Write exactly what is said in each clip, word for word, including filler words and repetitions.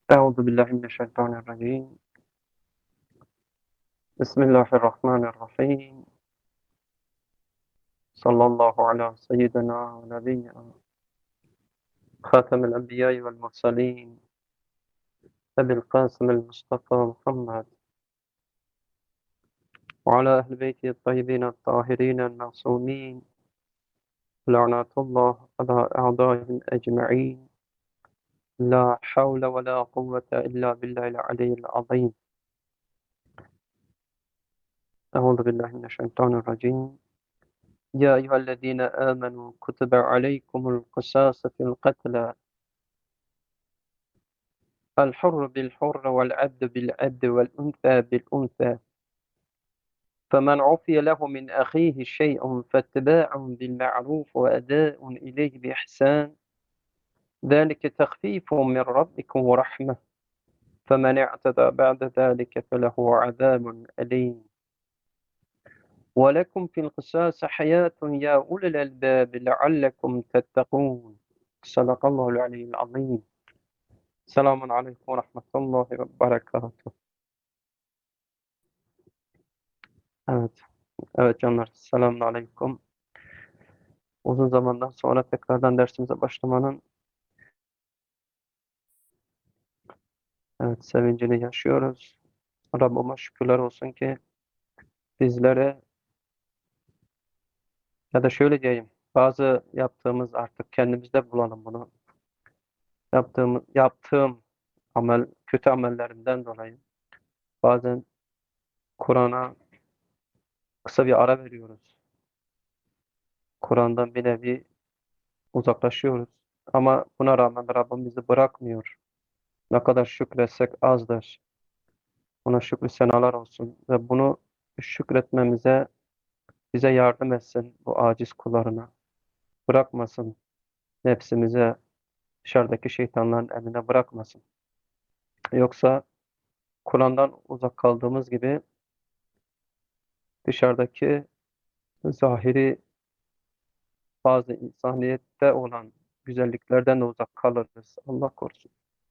أعوذ بالله من الشيطان الرجيم بسم الله الرحمن الرحيم صلى الله على سيدنا ونبينا خاتم الأنبياء والمرسلين أبي القاسم المصطفى محمد وعلى أهل بيته الطيبين الطاهرين المعصومين لعنة الله على أعدائهم أجمعين لا حول ولا قوة إلا بالله العلي العظيم أعوذ بالله من الشيطان الرجيم يا أيها الذين آمنوا كتب عليكم القصاص في القتلى الحر بالحر والعبد بالعبد والأنثى بالأنثى فمن عفي له من أخيه شيء فاتباع بالمعروف وأداء إليه بإحسان ذلك تخفيف من ربكم ورحمة فمن اعتدى بعد ذلك فله عذاب أليم ولكم في القصاص حياة يا أولي الألباب لعلكم تتقون صدق الله العلي العظيم. Selamun Aleyküm ve Rahmetullahi ve Berekatuhu. Evet, evet canlar. Selamun Aleyküm. Uzun zamandan sonra tekrardan dersimize başlamanın evet, sevincini yaşıyoruz. Rabbime şükürler olsun ki bizlere ya da şöyle diyeyim, bazı yaptığımız artık kendimizde bulalım bunu. Yaptığım, yaptığım amel, kötü amellerimden dolayı bazen Kur'an'a kısa bir ara veriyoruz. Kur'an'dan bir nevi uzaklaşıyoruz. Ama buna rağmen Rabbim bizi bırakmıyor. Ne kadar şükretsek azdır. Ona şükrü senalar olsun ve bunu şükretmemize bize yardım etsin bu aciz kullarına. Bırakmasın nefsimize, dışarıdaki şeytanların eline bırakmasın. Yoksa Kur'an'dan uzak kaldığımız gibi dışarıdaki zahiri bazı insaniyette olan güzelliklerden de uzak kalırız. Allah korusun.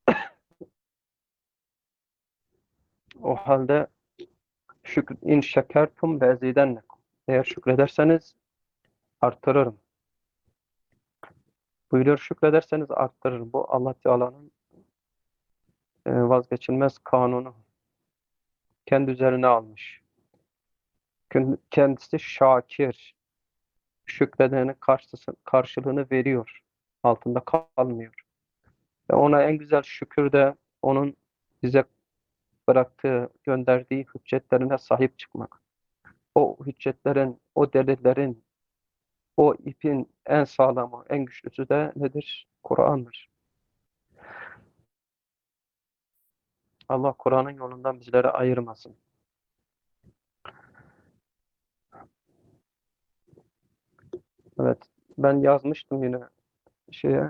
O halde şükür, in şekertum ve ezidennekum. Eğer şükrederseniz arttırırım. Buyuruyor şükrederseniz arttırırım. Bu Allah Teala'nın e, vazgeçilmez kanunu. Kendi üzerine almış. Kendisi şakir. Şükredenin karşısı, karşılığını veriyor. Altında kalmıyor. Ve ona en güzel şükür de onun bize bıraktığı, gönderdiği hüccetlerine sahip çıkmak. O hüccetlerin, o delillerin, o ipin en sağlamı, en güçlüsü de nedir? Kur'an'dır. Allah Kur'an'ın yolundan bizleri ayırmasın. Evet, ben yazmıştım yine şeye,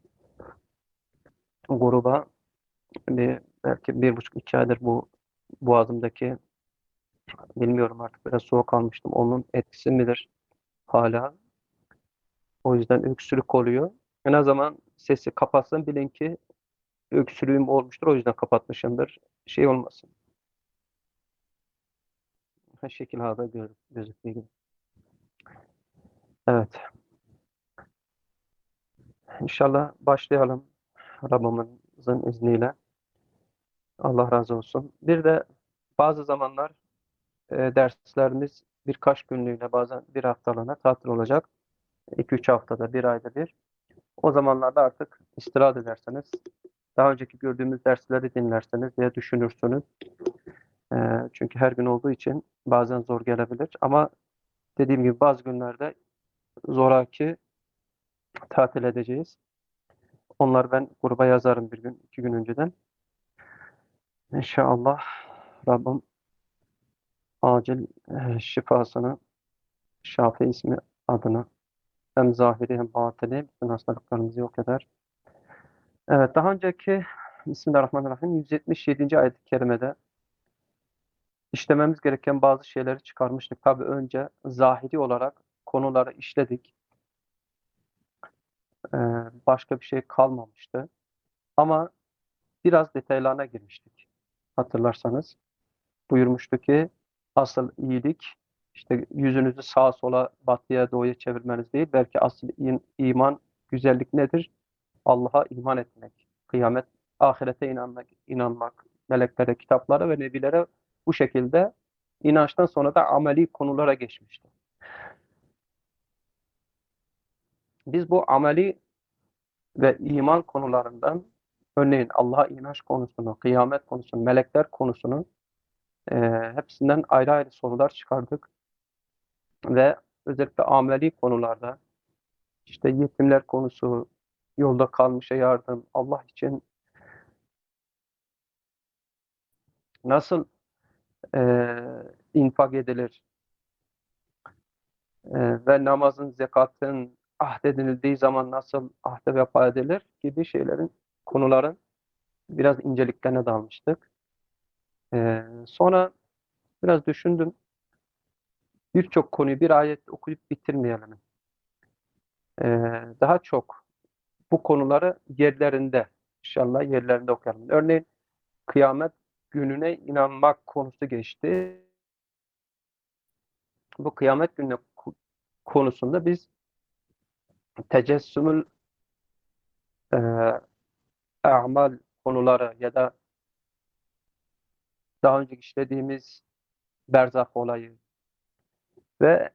gruba bir belki bir buçuk iki aydır bu boğazımdaki bilmiyorum artık biraz soğuk almıştım. Onun etkisi midir hala? O yüzden öksürük oluyor. Ne zaman sesi kapatsam bilin ki öksürüğüm olmuştur. O yüzden kapatmışımdır. Şey olmasın. Ha, şekil halde göz, gözüktüğü gibi. Evet. İnşallah başlayalım. Rabbimizin izniyle. Allah razı olsun. Bir de bazı zamanlar e, derslerimiz birkaç günlüğüne bazen bir haftalığına tatil olacak. iki üç haftada, bir ayda bir. O zamanlarda artık istirahat ederseniz, daha önceki gördüğümüz dersleri dinlerseniz diye düşünürsünüz. E, çünkü her gün olduğu için bazen zor gelebilir. Ama dediğim gibi bazı günlerde zoraki tatil edeceğiz. Onlar ben gruba yazarım bir gün, iki gün önceden. İnşallah Rabbim acil e, şifasını, Şafi ismi adına hem zahiri hem batini bütün hastalıklarımızı yok eder. Evet, daha önceki Bismillahirrahmanirrahim yüz yetmiş yedinci ayet-i kerimede işlememiz gereken bazı şeyleri çıkarmıştık. Tabii önce zahiri olarak konuları işledik. Ee, başka bir şey kalmamıştı. Ama biraz detaylarına girmiştik. Hatırlarsanız buyurmuştu ki asıl iyilik işte yüzünüzü sağa sola, batıya doğuya çevirmeniz değil, belki asıl iman, güzellik nedir? Allah'a iman etmek, kıyamet, ahirete inanmak, inanmak, meleklere, kitaplara ve nebilere bu şekilde inançtan sonra da ameli konulara geçmişti. Biz bu ameli ve iman konularından örneğin Allah'a inanç konusunu, kıyamet konusunu, melekler konusunu e, hepsinden ayrı ayrı sorular çıkardık ve özellikle ameli konularda işte yetimler konusu, yolda kalmışa yardım, Allah için nasıl e, infak edilir e, ve namazın, zekatın ahdedildiği zaman nasıl ahde vefa edilir gibi şeylerin, konuların biraz inceliklerine dalmıştık. E, sonra biraz düşündüm. Birçok konuyu bir ayet okuyup bitirmeyelim. E, daha çok bu konuları yerlerinde, inşallah yerlerinde okuyalım. Örneğin kıyamet gününe inanmak konusu geçti. Bu kıyamet günü konusunda biz tecessümül e, a'mal konuları ya da daha önce işlediğimiz berzah olayı ve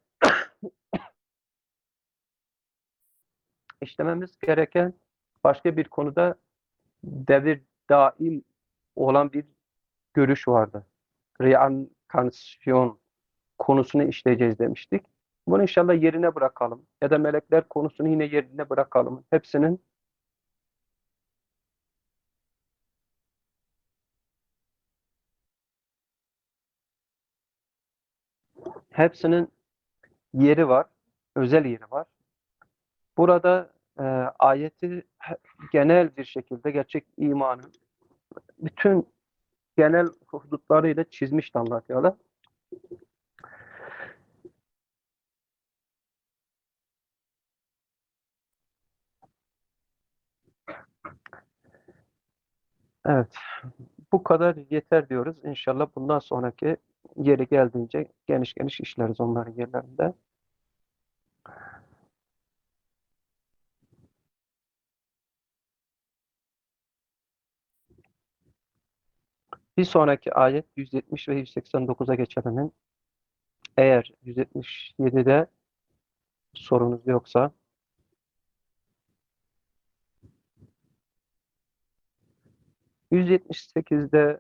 işlememiz gereken başka bir konuda devir daim olan bir görüş vardı. Reenkarnasyon konusunu işleyeceğiz demiştik. Bunu inşallah yerine bırakalım. Ya da melekler konusunu yine yerine bırakalım. Hepsinin hepsinin yeri var. Özel yeri var. Burada e, ayeti genel bir şekilde gerçek imanın bütün genel hudutlarıyla çizmişti Allah Teala. Evet, bu kadar yeter diyoruz. İnşallah bundan sonraki yeri geldiğince geniş geniş işleriz onların yerlerinde. Bir sonraki ayet yüz yetmiş ve yüz seksen dokuza geçelim. Eğer yüz yetmiş yedide sorunuz yoksa yüz yetmiş sekizde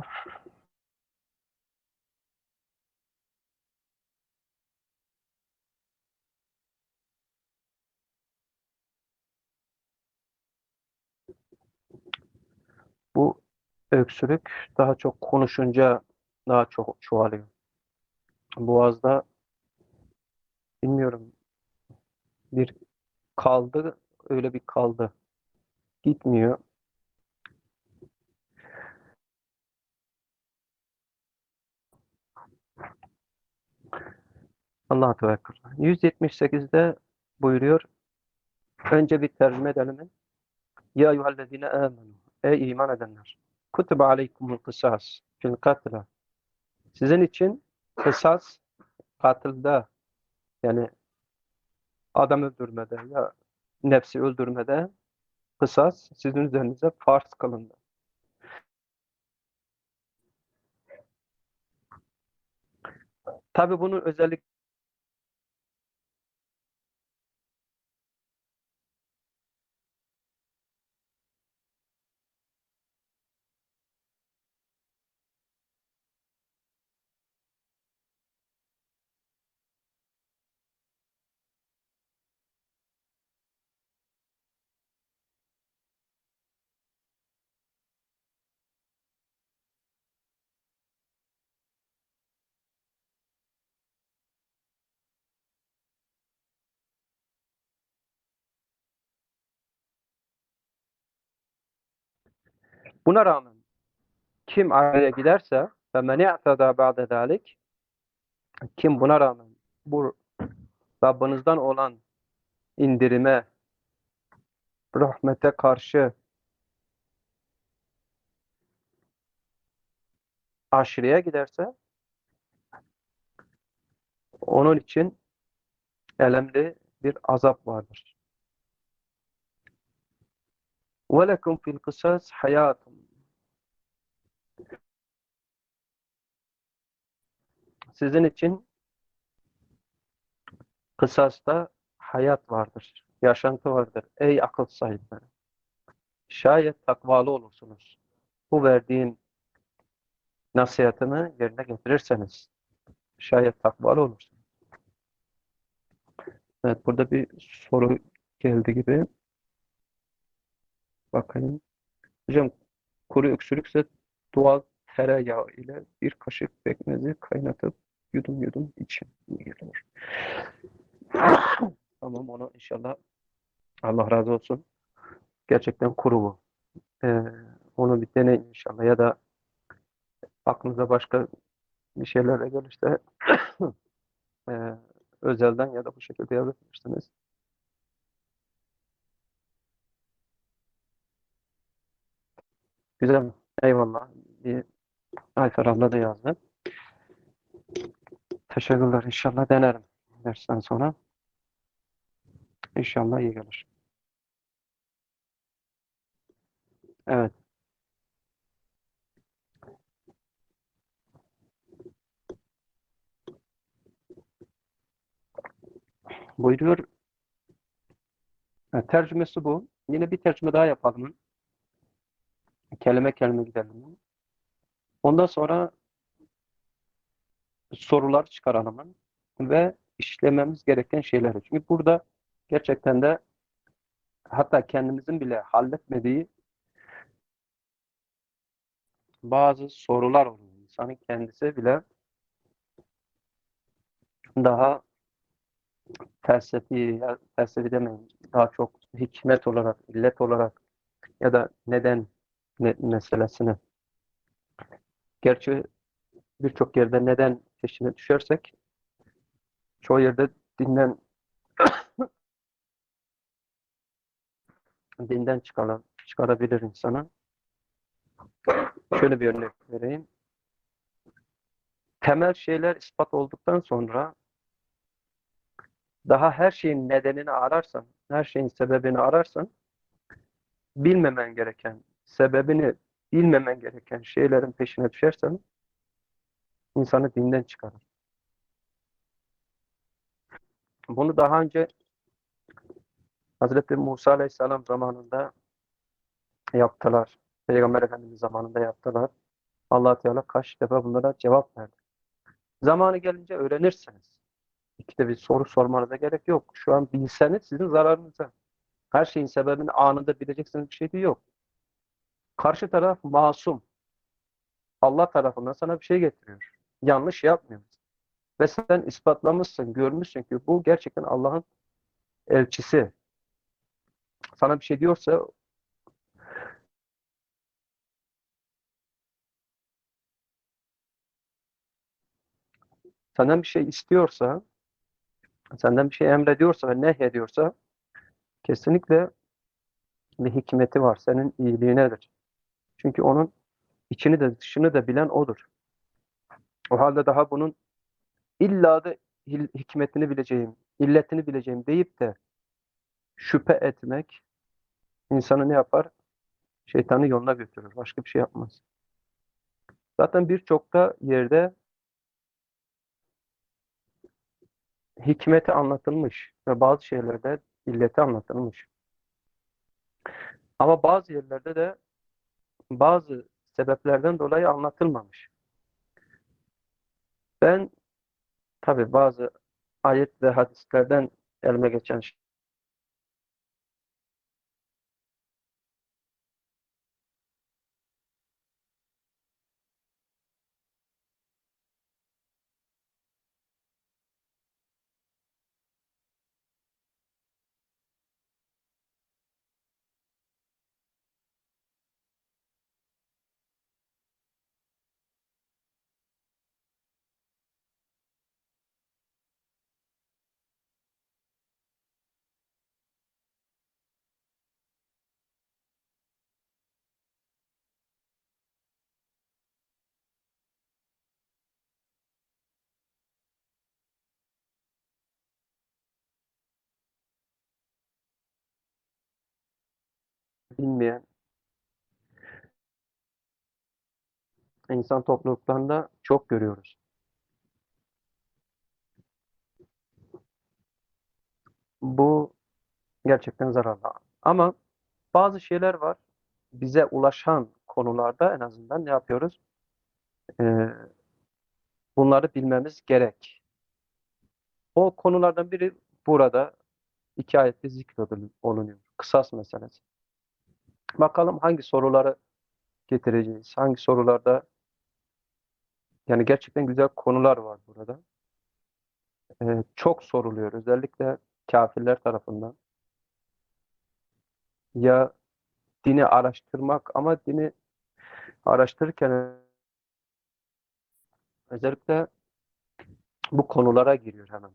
bu öksürük daha çok konuşunca daha çok çoğalıyor. Boğazda bilmiyorum bir kaldı, öyle bir kaldı. Gitmiyor. Allah'a tevekkül. yüz yetmiş sekizde buyuruyor. Önce bir tercüme edelim. Ya eyyühellezine amenu. Ey iman edenler. Kutibe aleykumul kısas fil katla. Sizin için kısas katilde, yani adam öldürmede ya nefsi öldürmede kısas sizin üzerinize farz kılındı. Tabi bunun özellik buna rağmen kim araya giderse ve men i'tada ba'de zalik, kim buna rağmen bu Rabbinizden olan indirime, rahmete karşı aşırıya giderse onun için elemli bir azap vardır. وَلَكُمْ فِي الْقِصَاصِ حَيَاتٌ. Sizin için kısasta hayat vardır, yaşantı vardır. Ey akıl sahipleri! Şayet takvalı olursunuz. Bu verdiğin nasihatını yerine getirirseniz, şayet takvalı olursunuz. Evet, burada bir soru geldi gibi. Bakayım. Hocam, kuru öksürükse doğal tereyağı ile bir kaşık pekmezi kaynatıp yudum yudum için iyi gelir. Tamam, onu inşallah, Allah razı olsun. Gerçekten kuru bu. Ee, onu bir deneyin inşallah, ya da aklınıza başka bir şeyler de gelirse e, özelden ya da bu şekilde yazabilirsiniz. Güzel. Eyvallah. Bir Ayfer abla da yazdı. Teşekkürler. İnşallah denerim dersten sonra. İnşallah iyi gelir. Evet. Buyuruyor. E, tercümesi bu. Yine bir tercüme daha yapalım. Kelime kelime gidelim. Ondan sonra sorular çıkaralım ve işlememiz gereken şeyleri. Çünkü burada gerçekten de hatta kendimizin bile halletmediği bazı sorular oluyor. İnsanın kendisi bile daha felsefi, ya felsefi demeyin, daha çok hikmet olarak, illet olarak ya da neden me- meselesini. Gerçi birçok yerde neden peşine düşersek çoğu yerde dinden dinden çıkaran, çıkarabilir insana. Şöyle bir örnek vereyim. Temel şeyler ispat olduktan sonra daha her şeyin nedenini ararsan, her şeyin sebebini ararsan, bilmemen gereken, sebebini bilmemen gereken şeylerin peşine düşersen insanı dinden çıkarır. Bunu daha önce Hazreti Musa Aleyhisselam zamanında yaptılar. Peygamber Efendimiz zamanında yaptılar. Allah Teala kaç defa bunlara cevap verdi. Zamanı gelince öğrenirsiniz. İkide bir soru sormanıza gerek yok. Şu an bilseniz sizin zararınıza. Her şeyin sebebini anında bileceksiniz bir şey de yok. Karşı taraf masum. Allah tarafından sana bir şey getiriyor. Yanlış yapmıyor. Ve sen ispatlamışsın, görmüşsün ki bu gerçekten Allah'ın elçisi. Sana bir şey diyorsa, senden bir şey istiyorsa, senden bir şey emrediyorsa ve nehyediyorsa kesinlikle bir hikmeti var. Senin iyiliğinedir. Çünkü onun içini de dışını da bilen odur. O halde daha bunun illa da hikmetini bileceğim, illetini bileceğim deyip de şüphe etmek insanı ne yapar? Şeytanı yoluna götürür. Başka bir şey yapmaz. Zaten birçok da yerde hikmeti anlatılmış ve bazı şeylerde illeti anlatılmış. Ama bazı yerlerde de bazı sebeplerden dolayı anlatılmamış. Ben tabii bazı ayet ve hadislerden elime geçen bilmeyen insan topluluklarında çok görüyoruz. Bu gerçekten zararlı. Ama bazı şeyler var. Bize ulaşan konularda en azından ne yapıyoruz? Ee, bunları bilmemiz gerek. O konulardan biri burada iki ayette zikrolunuyor. Kısas meselesi. Bakalım hangi soruları getireceğiz? Hangi sorularda yani gerçekten güzel konular var burada. Ee, çok soruluyor. Özellikle kafirler tarafından. Ya dini araştırmak ama dini araştırırken özellikle bu konulara giriyor hemen.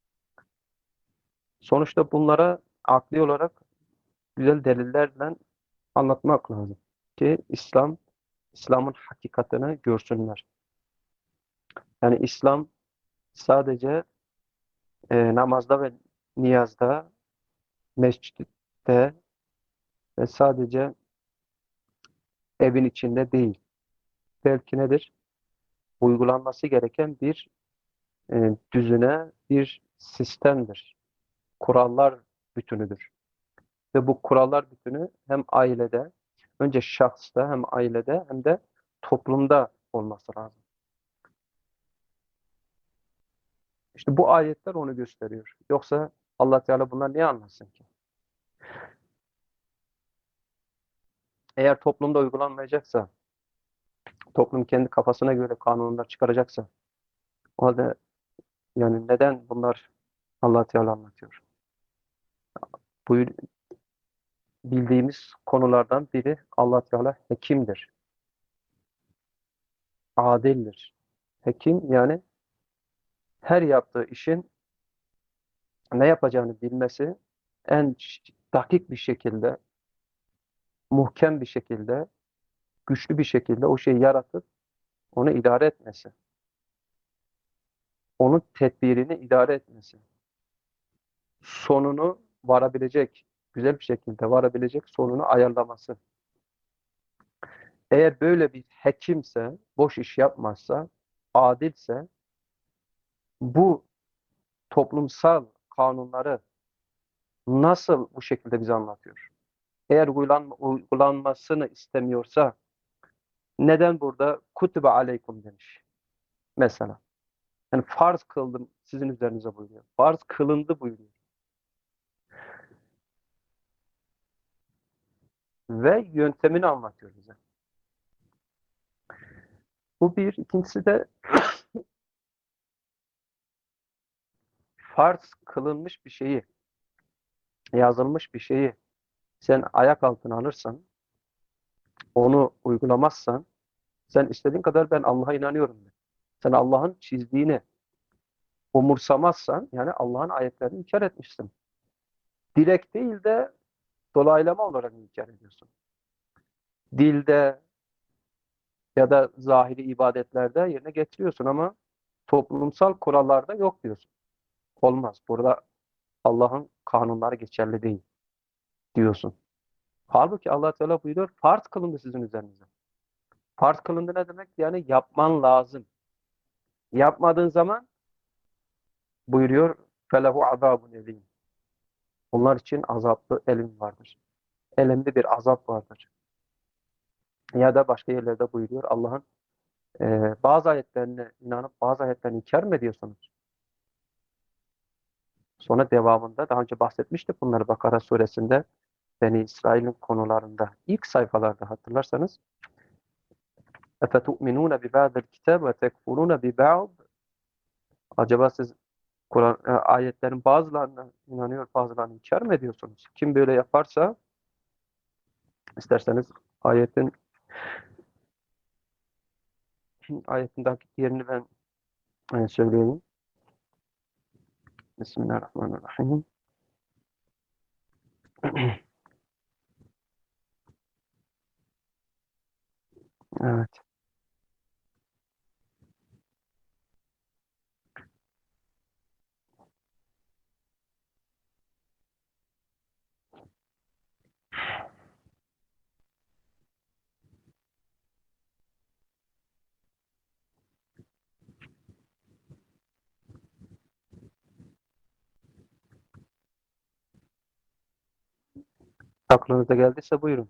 Sonuçta bunlara akli olarak güzel delillerle anlatmak lazım ki İslam, İslam'ın hakikatini görsünler. Yani İslam sadece e, namazda ve niyazda, mescitte ve sadece evin içinde değil. Belki nedir? Uygulanması gereken bir e, düzene, bir sistemdir. Kurallar bütünüdür. Ve bu kurallar bütünü hem ailede, önce şahısta hem ailede hem de toplumda olması lazım. İşte bu ayetler onu gösteriyor. Yoksa Allah Teala bunlar niye anlasın ki? Eğer toplumda uygulanmayacaksa, toplum kendi kafasına göre kanunlar çıkaracaksa, o halde yani neden bunlar Allah Teala anlatıyor? Bu bildiğimiz konulardan biri Allah Teala hekimdir, adildir. Hekim yani her yaptığı işin ne yapacağını bilmesi, en dakik bir şekilde, muhkem bir şekilde, güçlü bir şekilde o şeyi yaratıp onu idare etmesi. Onun tedbirini idare etmesi. Sonunu varabilecek, güzel bir şekilde varabilecek sonunu ayarlaması. Eğer böyle bir hekimse, boş iş yapmazsa, adilse, bu toplumsal kanunları nasıl bu şekilde bize anlatıyor? Eğer uygulan, uygulanmasını istemiyorsa, neden burada kutibe aleykum demiş mesela? Yani farz kıldım sizin üzerinize buyuruyor. Farz kılındı buyuruyor. Ve yöntemini anlatıyor bize. Bu bir. İkincisi de farz kılınmış bir şeyi, yazılmış bir şeyi sen ayak altına alırsan, onu uygulamazsan, sen istediğin kadar ben Allah'a inanıyorum de. Sen Allah'ın çizdiğini umursamazsan, yani Allah'ın ayetlerini inkar etmişsin. Direkt değil de dolaylama olarak inkar ediyorsun. Dilde ya da zahiri ibadetlerde yerine getiriyorsun ama toplumsal kurallarda yok diyorsun. Olmaz. Burada Allah'ın kanunları geçerli değil diyorsun. Halbuki Allah Teala buyuruyor, farz kılındı sizin üzerinize. Farz kılındı ne demek? Yani yapman lazım. Yapmadığın zaman buyuruyor, felehu azabun elîm. Onlar için azaplı elim vardır. Elemli bir azap vardır. Ya da başka yerlerde buyuruyor, Allah'ın e, bazı ayetlerine inanıp bazı ayetlerini inkar mı ediyorsunuz? Sonra devamında daha önce bahsetmiştik bunları Bakara suresinde, Beni İsrail'in konularında ilk sayfalarda hatırlarsanız اَفَتُؤْمِنُونَ بِبَعْضِ الْكِتَابِ وَتَكْفُرُونَ بِبَعْضِ. Acaba siz Kur'an e, ayetlerin bazılarına inanıyor, bazılarını inkar mı ediyorsunuz? Kim böyle yaparsa isterseniz ayetin ayetindeki yerini ben e, söyleyeyim. Bismillahirrahmanirrahim. Evet. Aklınıza geldiyse buyurun.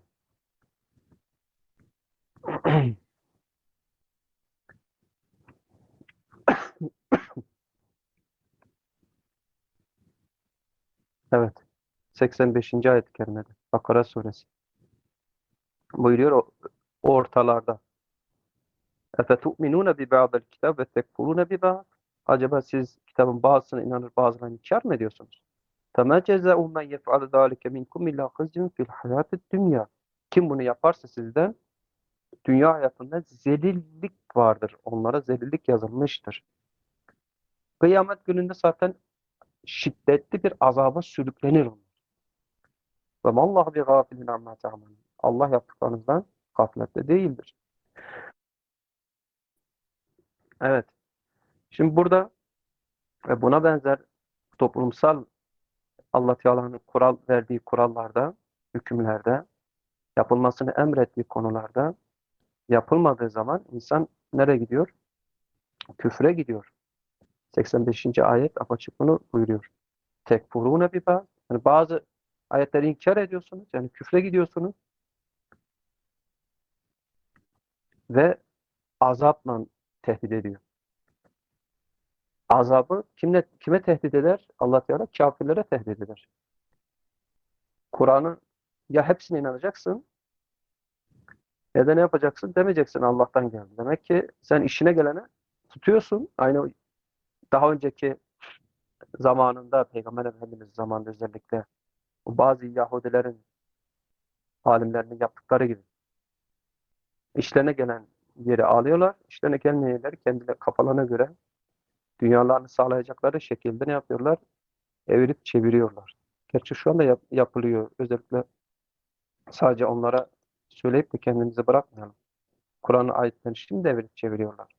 Evet. seksen beşinci ayet-i kerimede. Bakara suresi. Buyuruyor o, o ortalarda. اَفَتُؤْمِنُونَ بِبَعْضِ الْكِتَابِ وَتَكْفُرُونَ بِبَعْضِ. Acaba siz kitabın bazısına inanır bazılarına inkar mı ediyorsunuz? فَمَا جَزَاءُ مَنْ يَفْعَلُ ذَٰلِكَ مِنْكُمْ إِلَّا خِزْيٌ فِي الْحَيَاةِ الدُّنْيَا. Kim bunu yaparsa sizden dünya hayatında zelillik vardır. Onlara zelillik yazılmıştır. Kıyamet gününde zaten şiddetli bir azaba sürüklenir onlar. Ve mallahu bi gafilin amma ta'malun. Allah yaptıklarınızdan gaflette değildir. Evet. Şimdi burada ve buna benzer toplumsal Allah Teala'nın kural verdiği kurallarda, hükümlerde, yapılmasını emrettiği konularda yapılmadığı zaman insan nereye gidiyor? Küfre gidiyor. seksen beşinci ayet apaçık bunu buyuruyor. Tekfurune biba. Yani bazı ayetleri inkar ediyorsunuz. Yani küfre gidiyorsunuz ve azapla tehdit ediyor. Azabı kimle, kime tehdit eder? Allah Teala kafirlere tehdit eder. Kur'an'ı ya hepsine inanacaksın ya da ne yapacaksın? Demeyeceksin Allah'tan geldi. Demek ki sen işine gelene tutuyorsun. Aynı daha önceki zamanında Peygamber Efendimiz zamanında özellikle bazı Yahudilerin alimlerinin yaptıkları gibi işlerine gelen yeri alıyorlar. İşlerine gelmeyen yerleri kendileri kafalarına göre dünyalarını sağlayacakları şekilde ne yapıyorlar? Evirip çeviriyorlar. Gerçi şu anda yap- yapılıyor. Özellikle sadece onlara söyleyip de kendimizi bırakmayalım. Kur'an'ın ayetlerini şimdi evirip çeviriyorlar.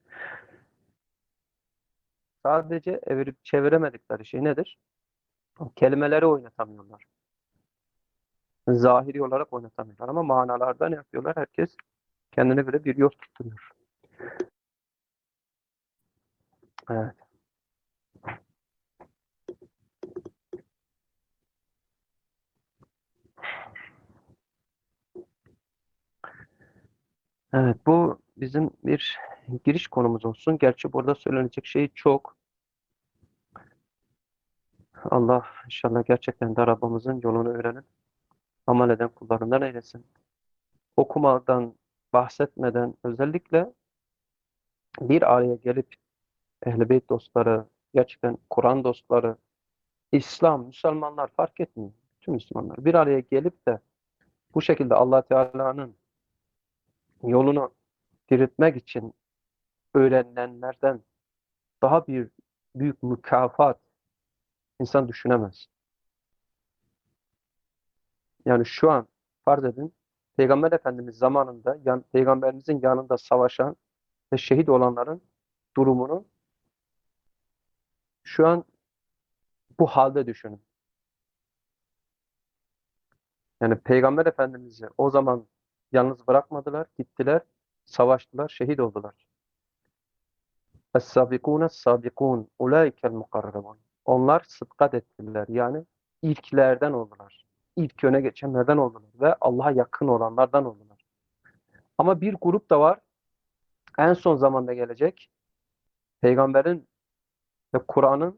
Sadece evirip çeviremedikleri şey nedir? O kelimeleri oynatamıyorlar. Zahiri olarak oynatamıyorlar ama manalarda ne yapıyorlar? Herkes kendine göre bir yol tutturuyor. Evet. Evet, bu bizim bir giriş konumuz olsun. Gerçi burada söylenecek şey çok. Allah inşallah gerçekten de Rabbimizin yolunu öğrenip amel eden kullarından eylesin. Okumadan bahsetmeden özellikle bir araya gelip Ehl-i Beyt dostları, gerçekten Kur'an dostları, İslam, Müslümanlar fark etmiyor. Tüm Müslümanlar bir araya gelip de bu şekilde Allah Teala'nın yolunu diriltmek için öğrenilenlerden daha bir büyük mükafat insan düşünemez. Yani şu an farz edin Peygamber Efendimiz zamanında yan, Peygamberimizin yanında savaşan ve şehit olanların durumunu şu an bu halde düşünün. Yani Peygamber Efendimiz'i o zaman yalnız bırakmadılar, gittiler, savaştılar, şehit oldular. Es-sabikûne sabikûn ulâikel mukarrabûn. Onlar sıdkat ettiler. Yani ilklerden oldular. İlk öne geçenlerden oldular ve Allah'a yakın olanlardan oldular. Ama bir grup da var, en son zamanda gelecek. Peygamberin ve Kur'an'ın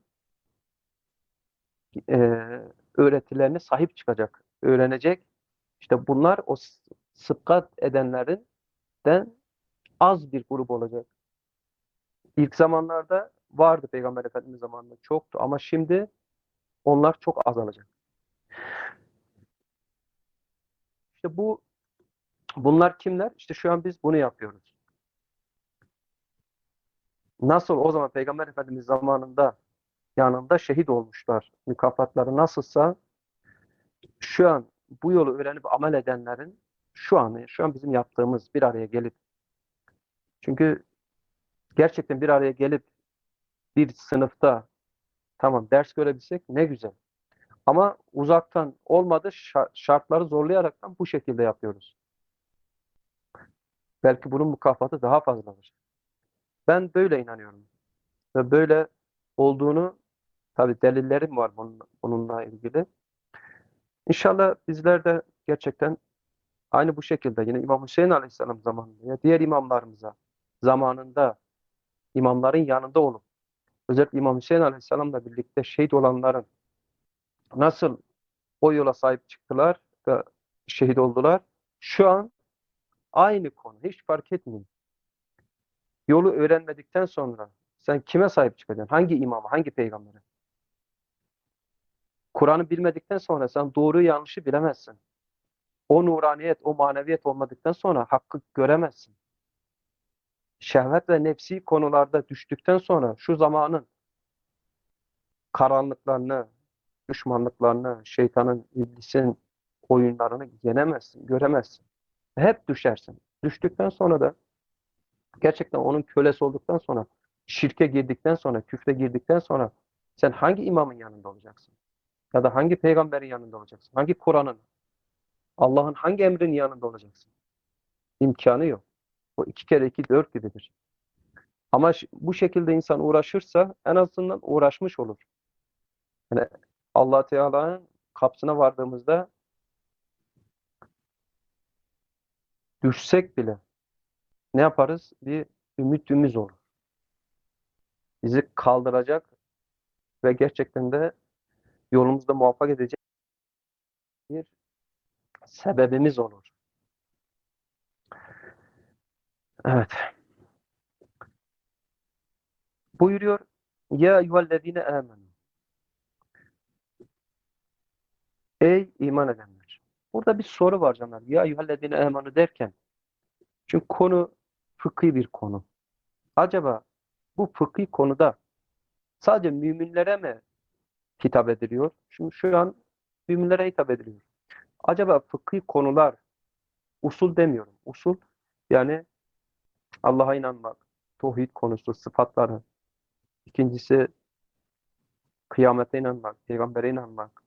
e, öğretilerine sahip çıkacak, öğrenecek. İşte bunlar o s- sıdkat edenlerden az bir grup olacak. İlk zamanlarda vardı Peygamber Efendimiz zamanında çoktu ama şimdi onlar çok azalacak. İşte bu bunlar kimler? İşte şu an biz bunu yapıyoruz. Nasıl o zaman Peygamber Efendimiz zamanında yanında şehit olmuşlar. Mükafatları nasılsa şu an bu yolu öğrenip amel edenlerin şu an şu an bizim yaptığımız bir araya gelip çünkü gerçekten bir araya gelip bir sınıfta tamam ders görebilsek ne güzel. Ama uzaktan olmadı şartları zorlayaraktan bu şekilde yapıyoruz. Belki bunun mükafatı daha fazladır. Ben böyle inanıyorum. Ve böyle olduğunu tabii delillerim var bunun, bununla ilgili. İnşallah bizler de gerçekten aynı bu şekilde yine İmam Hüseyin Aleyhisselam zamanında ya diğer imamlarımıza zamanında imamların yanında olup özellikle İmam Hüseyin Aleyhisselam'la birlikte şehit olanların nasıl o yola sahip çıktılar ve şehit oldular. Şu an aynı konu hiç fark etmiyor. Yolu öğrenmedikten sonra sen kime sahip çıkacaksın? Hangi imama, hangi peygambere? Kur'an'ı bilmedikten sonra sen doğruyu yanlışı bilemezsin. O nuraniyet, o maneviyet olmadıktan sonra hakkı göremezsin. Şehvet ve nefsi konularda düştükten sonra şu zamanın karanlıklarını, düşmanlıklarını, şeytanın, iblisin oyunlarını yenemezsin, göremezsin. Hep düşersin. Düştükten sonra da gerçekten onun kölesi olduktan sonra, şirke girdikten sonra, küfre girdikten sonra sen hangi imamın yanında olacaksın? Ya da hangi peygamberin yanında olacaksın? Hangi Kur'an'ın, Allah'ın hangi emrinin yanında olacaksın? İmkanı yok. O iki kere iki dört gibidir. Ama bu şekilde insan uğraşırsa en azından uğraşmış olur. Yani Allah Teala'nın kapısına vardığımızda düşsek bile ne yaparız? Bir ümitimiz olur. Bizi kaldıracak ve gerçekten de yolumuzda muvaffak edecek bir sebebimiz olur. Evet. Buyuruyor ya eyyühellezine amenu. Ey iman edenler. Burada bir soru var canlar. Ya eyyühellezine amenu derken çünkü konu fıkhi bir konu. Acaba bu fıkhi konuda sadece müminlere mi hitap ediliyor? Şimdi şu an müminlere hitap ediliyor. Acaba fıkhi konular usul demiyorum. Usul yani Allah'a inanmak, tauhid konusu, sıfatları. İkincisi kıyamete inanmak, peygambere inanmak,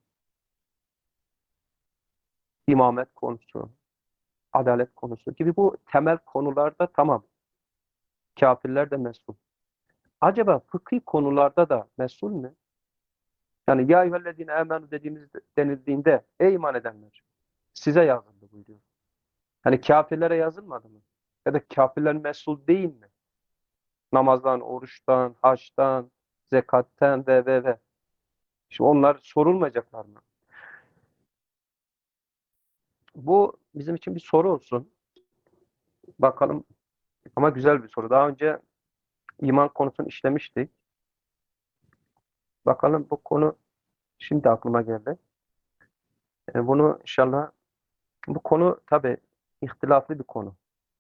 imamet konusu, adalet konusu gibi bu temel konularda tamam. Kafirler de mesul. Acaba fıkhi konularda da mesul mü? Yani ya eyyühellezine amenu dediğimiz denildiğinde ey iman edenler size yazıldı buyuruyor. Hani kafirlere yazılmadı mı? Ya da kafirler mesul değil mi? Namazdan, oruçtan, haçtan, zekatten ve ve ve. Şimdi onlar sorulmayacaklar mı? Bu bizim için bir soru olsun. Bakalım ama güzel bir soru. Daha önce iman konusunu işlemiştik. Bakalım bu konu şimdi aklıma geldi. E, bunu inşallah bu konu tabii ihtilaflı bir konu.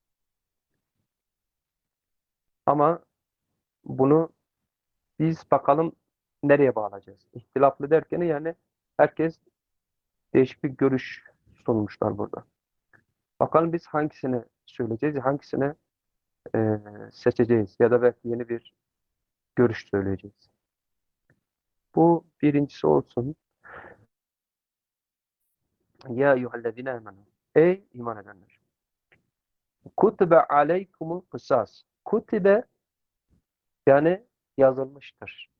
Ama bunu biz bakalım nereye bağlayacağız? İhtilaflı derken yani herkes değişik bir görüş sunmuşlar burada. Bakalım biz hangisini söyleyeceğiz, hangisini e, seçeceğiz ya da belki yeni bir görüş söyleyeceğiz. Bu birincisi olsun. Ya eyyühellezine amenu. Ey iman edenler. Kutibe aleykumul kısas. Kutibe yani yazılmıştır.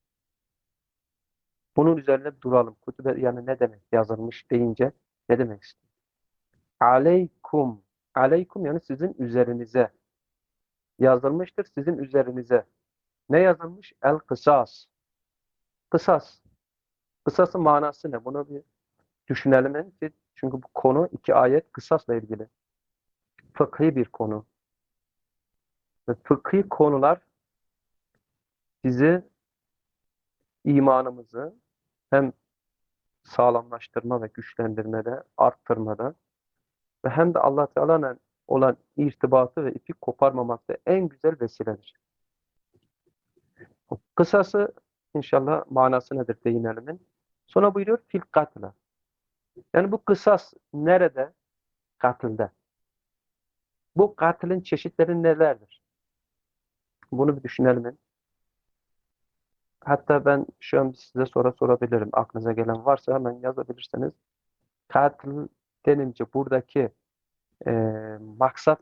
Bunun üzerine duralım. Kutibe yani ne demek yazılmış deyince ne demek istiyor? Aleykum. Aleykum yani sizin üzerinize. Yazılmıştır sizin üzerinize. Ne yazılmış? El kısas. Kısas. Kısasın manası ne? Bunu bir düşünelim. önce. Çünkü bu konu iki ayet kısasla ilgili. Fıkhi bir konu. Ve fıkhi konular bizi imanımızı hem sağlamlaştırma ve güçlendirmede, arttırmada ve hem de Allah Teala'nın olan irtibatı ve ipi koparmamakta en güzel vesiledir. Kısası inşallah manası nedir değinelim. Sonra buyuruyor fil katla. Yani bu kısas nerede? Katilde. Bu katilin çeşitleri nelerdir? Bunu bir düşünelim. Hatta ben şu an size soru sorabilirim. Aklınıza gelen varsa hemen yazabilirsiniz. Katil denince buradaki e, maksat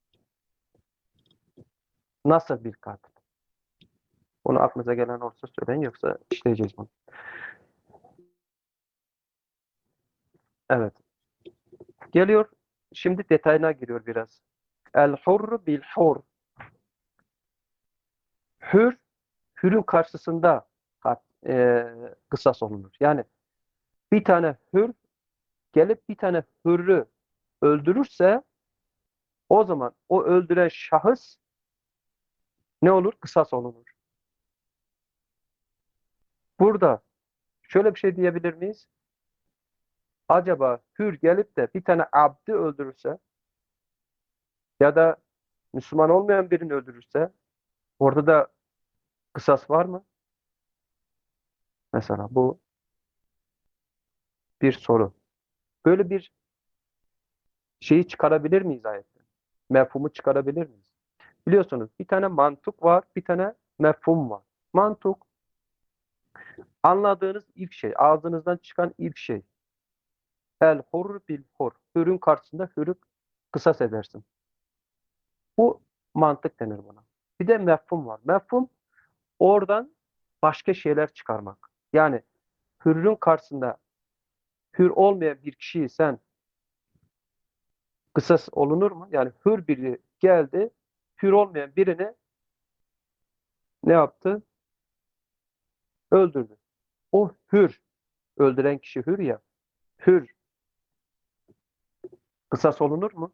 nasıl bir katil? Onu aklınıza gelen olursa söyleyin yoksa işleyeceğiz bunu. Evet. Geliyor. Şimdi detayına giriyor biraz. El hurru bil hur. Hür, hürün karşısında kat- e, kısas olunur. Yani bir tane hür gelip bir tane hürrü öldürürse o zaman o öldüren şahıs ne olur? Kısas olunur. Burada şöyle bir şey diyebilir miyiz? Acaba hür gelip de bir tane abdi öldürürse ya da Müslüman olmayan birini öldürürse orada da kısas var mı? Mesela bu bir soru. Böyle bir şeyi çıkarabilir miyiz ayetten? Mefhumu çıkarabilir miyiz? Biliyorsunuz bir tane mantık var, bir tane mefhum var. Mantık anladığınız ilk şey, ağzınızdan çıkan ilk şey. El hur bil hur. Hürün karşısında hürü kısas edersin. Bu mantık denir buna. Bir de mefhum var. Mefhum oradan başka şeyler çıkarmak. Yani hürrün karşısında hür olmayan bir kişiyi sen kısas olunur mu? Yani hür biri geldi, hür olmayan birini ne yaptı? Öldürdü. O hür, öldüren kişi hür ya, hür kısas olunur mu?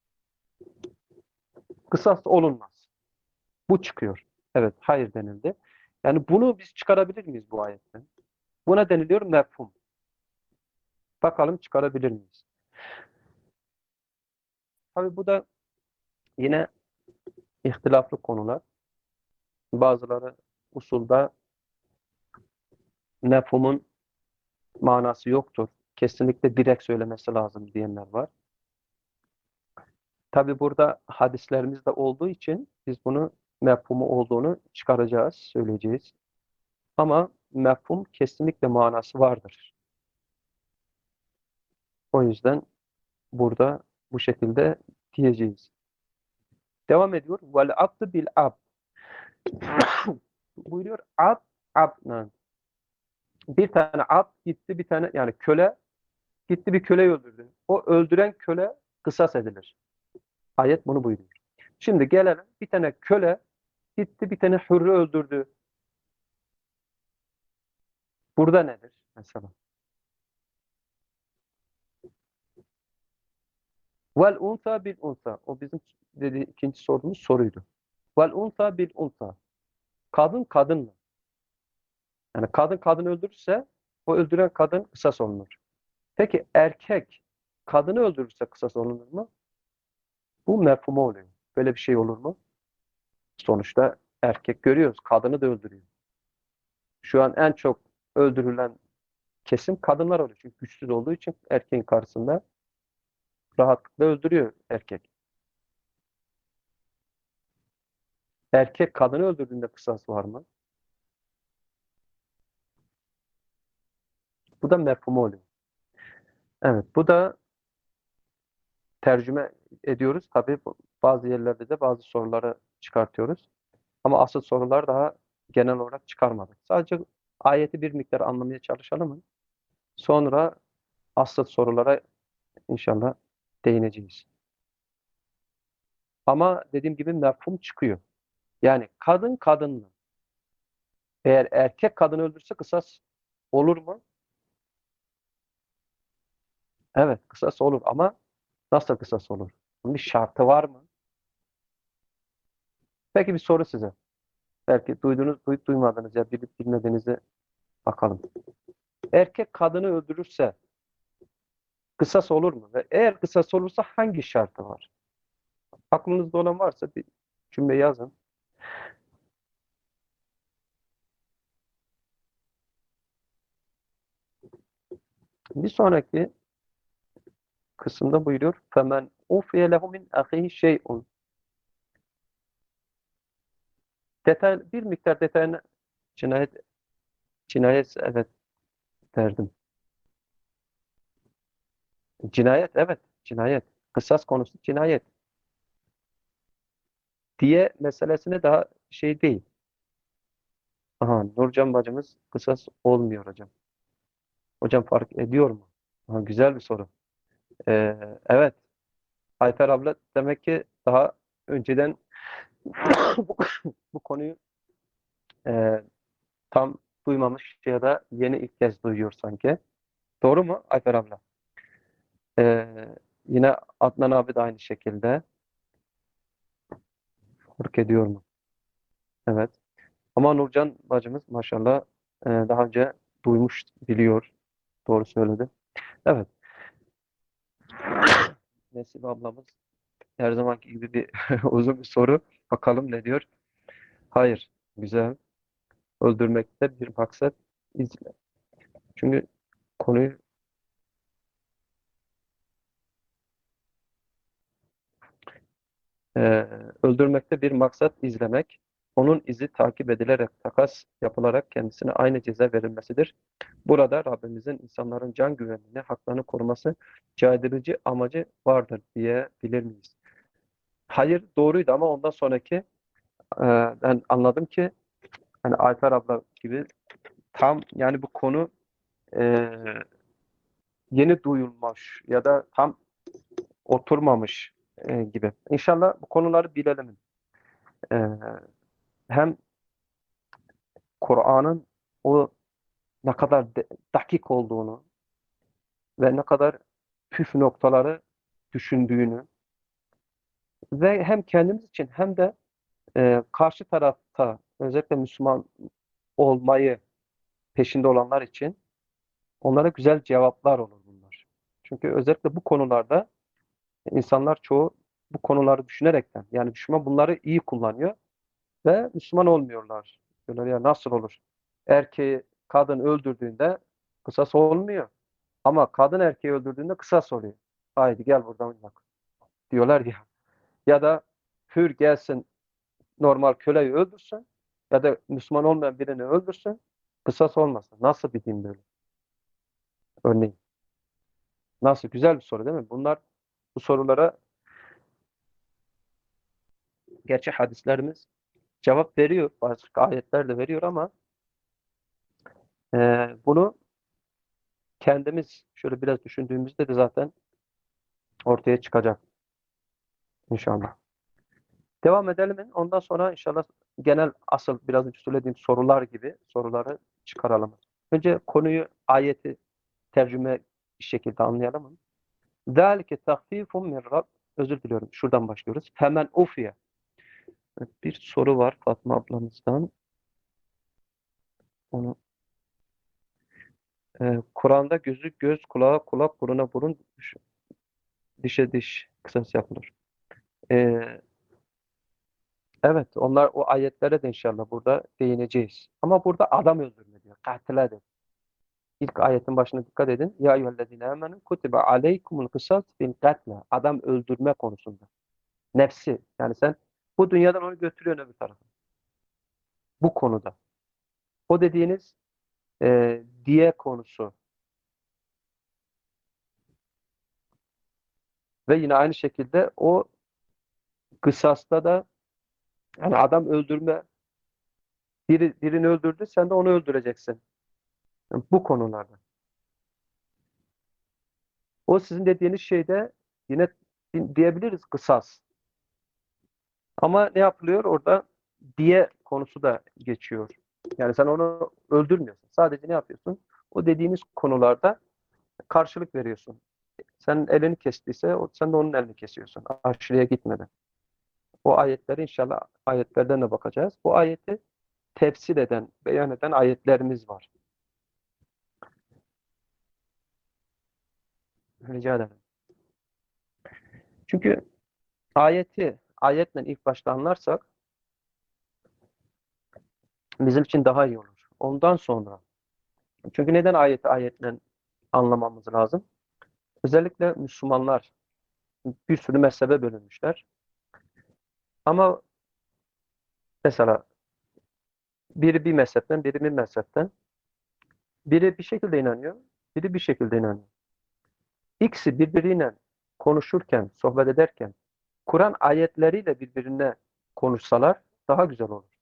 Kısas olunmaz. Bu çıkıyor. Evet, hayır denildi. Yani bunu biz çıkarabilir miyiz bu ayetten? Buna deniliyor mefhum. Bakalım çıkarabilir miyiz? Tabii bu da yine ihtilaflı konular. Bazıları usulda mefhumun manası yoktur. Kesinlikle direkt söylemesi lazım diyenler var. Tabii burada hadislerimiz de olduğu için biz bunu mefhumu olduğunu çıkaracağız, söyleyeceğiz. Ama mefhum kesinlikle manası vardır. O yüzden burada bu şekilde diyeceğiz. Devam ediyor. Vel abd bil ab. Buyuruyor ab abnan. Bir tane ab gitti bir tane yani köle gitti bir köleyi öldürdü. O öldüren köle kısas edilir. Ayet bunu buyuruyor. Şimdi gelelim bir tane köle gitti bir tane hürrü öldürdü. Burada nedir mesela? Vel unsa bil unsa. O bizim dedi, ikinci sorduğumuz soruydu. Vel unsa bil unsa. Kadın kadınla. Yani kadın kadın öldürürse o öldüren kadın kısas olunur. Peki erkek kadını öldürürse kısas olunur mu? Bu mefhumu oluyor. Böyle bir şey olur mu? Sonuçta erkek görüyoruz. Kadını da öldürüyor. Şu an en çok öldürülen kesim kadınlar oluyor. Çünkü güçsüz olduğu için erkeğin karşısında rahatlıkla öldürüyor erkek. Erkek kadını öldürdüğünde kısas var mı? Bu da mefhumu oluyor. Evet, bu da tercüme ediyoruz. Tabii bazı yerlerde de bazı soruları çıkartıyoruz. Ama asıl sorular daha genel olarak çıkarmadık. Sadece ayeti bir miktar anlamaya çalışalım mı? Sonra asıl sorulara inşallah değineceğiz. Ama dediğim gibi mefhum çıkıyor. Yani kadın kadınla. Eğer erkek kadını öldürse kısas olur mu? Evet, kısas olur ama nasıl kısas olur? Bunun bir şartı var mı? Peki bir soru size. Belki duydunuz, duy- duymadınız ya bilip bilmediğinizi bakalım. Erkek kadını öldürürse kısas olur mu? Ve eğer kısas olursa hangi şartı var? Aklınızda olan varsa bir cümle yazın. Bir sonraki kısımda buyuruyor. فَمَنْ اُفِيَ لَهُ مِنْ اَخِهِ شَيْءٌ. Detay, bir miktar detayını cinayet, cinayet evet derdim. Cinayet evet, cinayet. Kısas konusu cinayet. Diye meselesine daha şey değil. Aha, Nurcan bacımız kısas olmuyor hocam. Hocam fark ediyor mu? Ha, güzel bir soru. Ee, evet, Ayfer abla demek ki daha önceden bu, bu konuyu e, tam duymamış ya da yeni ilk kez duyuyor sanki. Doğru mu Ayfer abla? Ee, Yine Adnan abi de aynı şekilde fark ediyor mu? Evet. Ama Nurcan bacımız maşallah e, daha önce duymuş, biliyor. Doğru söyledi. Evet. Nesibe ablamız her zamanki gibi bir uzun bir soru. Bakalım ne diyor? Hayır. Güzel. Öldürmekte bir maksat izle. Çünkü konuyu e, öldürmekte bir maksat izlemek, onun izi takip edilerek takas yapılarak kendisine aynı ceza verilmesidir. Burada Rabbimizin insanların can güvenliğini, haklarını koruması caydırıcı amacı vardır diyebilir miyiz? Hayır doğruydu ama ondan sonraki e, ben anladım ki hani Ayfer abla gibi tam yani bu konu e, yeni duyulmuş ya da tam oturmamış e, gibi. İnşallah bu konuları bilelim. E, Hem Kur'an'ın o ne kadar de- dakik olduğunu ve ne kadar püf noktaları düşündüğünü ve hem kendimiz için hem de e, karşı tarafta özellikle Müslüman olmayı peşinde olanlar için onlara güzel cevaplar olur bunlar. Çünkü özellikle bu konularda insanlar çoğu bu konuları düşünerekten yani düşman bunları iyi kullanıyor ve Müslüman olmuyorlar. Diyorlar ya nasıl olur? Erkeği kadın öldürdüğünde kısas olmuyor. Ama kadın erkeği öldürdüğünde kısas oluyor. Haydi gel buradan bak diyorlar ya. Ya da hür gelsin normal köleyi öldürsün ya da Müslüman olmayan birini öldürsün. Kısas olmasın. Nasıl bir din böyle? Örneğin. Nasıl? Güzel bir soru değil mi? Bunlar bu sorulara gerçi hadislerimiz cevap veriyor. Başka ayetler de veriyor ama e, bunu kendimiz şöyle biraz düşündüğümüzde de zaten ortaya çıkacak inşallah. Devam edelim mi? Ondan sonra inşallah genel asıl biraz önce söylediğim sorular gibi soruları çıkaralım. Önce konuyu ayeti tercüme bir şekilde anlayalım mı? ذَٰلِكَ تَخْفِيفٌ مِنْ رَبِّ Özür diliyorum. Şuradan başlıyoruz. Hemen ufiye. Bir soru var Fatma ablamızdan. Onu e, Kur'an'da gözü göz, kulağa kulak, buruna burun, diş- dişe diş kısas yapılır. E, evet, onlar o ayetlere de inşallah burada değineceğiz. Ama burada adam öldürme diyor. Katile de. İlk ayetin başına dikkat edin. Ya eyyühellezine amenu kutibe aleykumul kısas fil katla. Adam öldürme konusunda. Nefsi. Yani sen bu dünyadan onu götürüyorsun öbür tarafa. Bu konuda. O dediğiniz e, diye konusu. Ve yine aynı şekilde o kısasta da yani adam öldürme biri, birini öldürdü sen de onu öldüreceksin. Yani bu konularda. O sizin dediğiniz şeyde yine diyebiliriz kısas. Ama ne yapılıyor? Orada diye konusu da geçiyor. Yani sen onu öldürmüyorsun. Sadece ne yapıyorsun? O dediğimiz konularda karşılık veriyorsun. Sen elini kestiyse o- sen de onun elini kesiyorsun. Aşırıya gitmeden. O ayetleri inşallah ayetlerden de bakacağız. Bu ayeti tefsir eden, beyan eden ayetlerimiz var. Rica ederim. Çünkü ayeti ayetle ilk başta anlarsak bizim için daha iyi olur. Ondan sonra. Çünkü neden ayeti ayetle anlamamız lazım? Özellikle Müslümanlar bir sürü mezhebe bölünmüşler. Ama mesela biri bir mezhepten, biri bir mezhepten, biri bir şekilde inanıyor, biri bir şekilde inanıyor. İkisi birbiriyle konuşurken, sohbet ederken, Kur'an ayetleriyle birbirine konuşsalar daha güzel olur.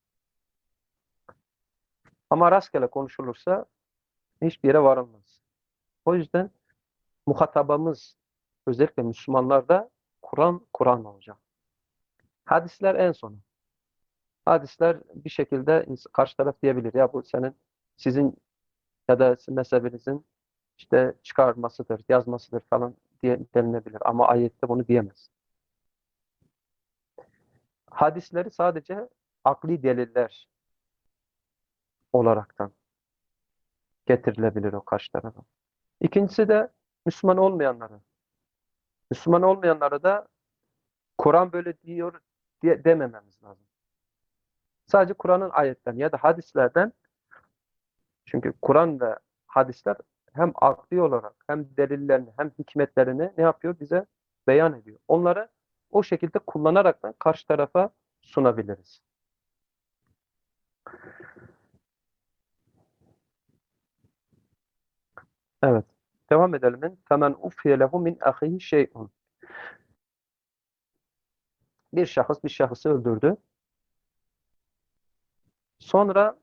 Ama rastgele konuşulursa hiçbir yere varılmaz. O yüzden muhatabamız özellikle Müslümanlarda Kur'an, Kur'an olacak. Hadisler en sonu. Hadisler bir şekilde ins- karşı taraf diyebilir. Ya bu senin, sizin ya da sizin mezhebinizin işte çıkarmasıdır, yazmasıdır falan diye denilebilir. Ama ayette bunu diyemez. Hadisleri sadece akli deliller olaraktan getirilebilir o karşı tarafa. İkincisi de Müslüman olmayanları. Müslüman olmayanlara da Kur'an böyle diyor diye demememiz lazım. Sadece Kur'an'ın ayetten ya da hadislerden, çünkü Kur'an ve hadisler hem akli olarak hem delillerini hem hikmetlerini ne yapıyor? Bize beyan ediyor. Onları o şekilde kullanarak da karşı tarafa sunabiliriz. Evet. Devam edelim. Femen ufiye lehu min ahihi şey'un. Bir şahıs bir şahısı öldürdü. Sonra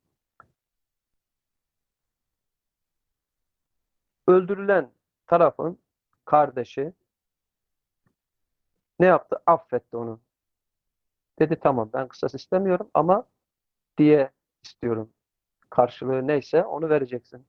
öldürülen tarafın kardeşi ne yaptı? Affetti onu. Dedi tamam, ben kısas istemiyorum ama diye istiyorum. Karşılığı neyse onu vereceksin.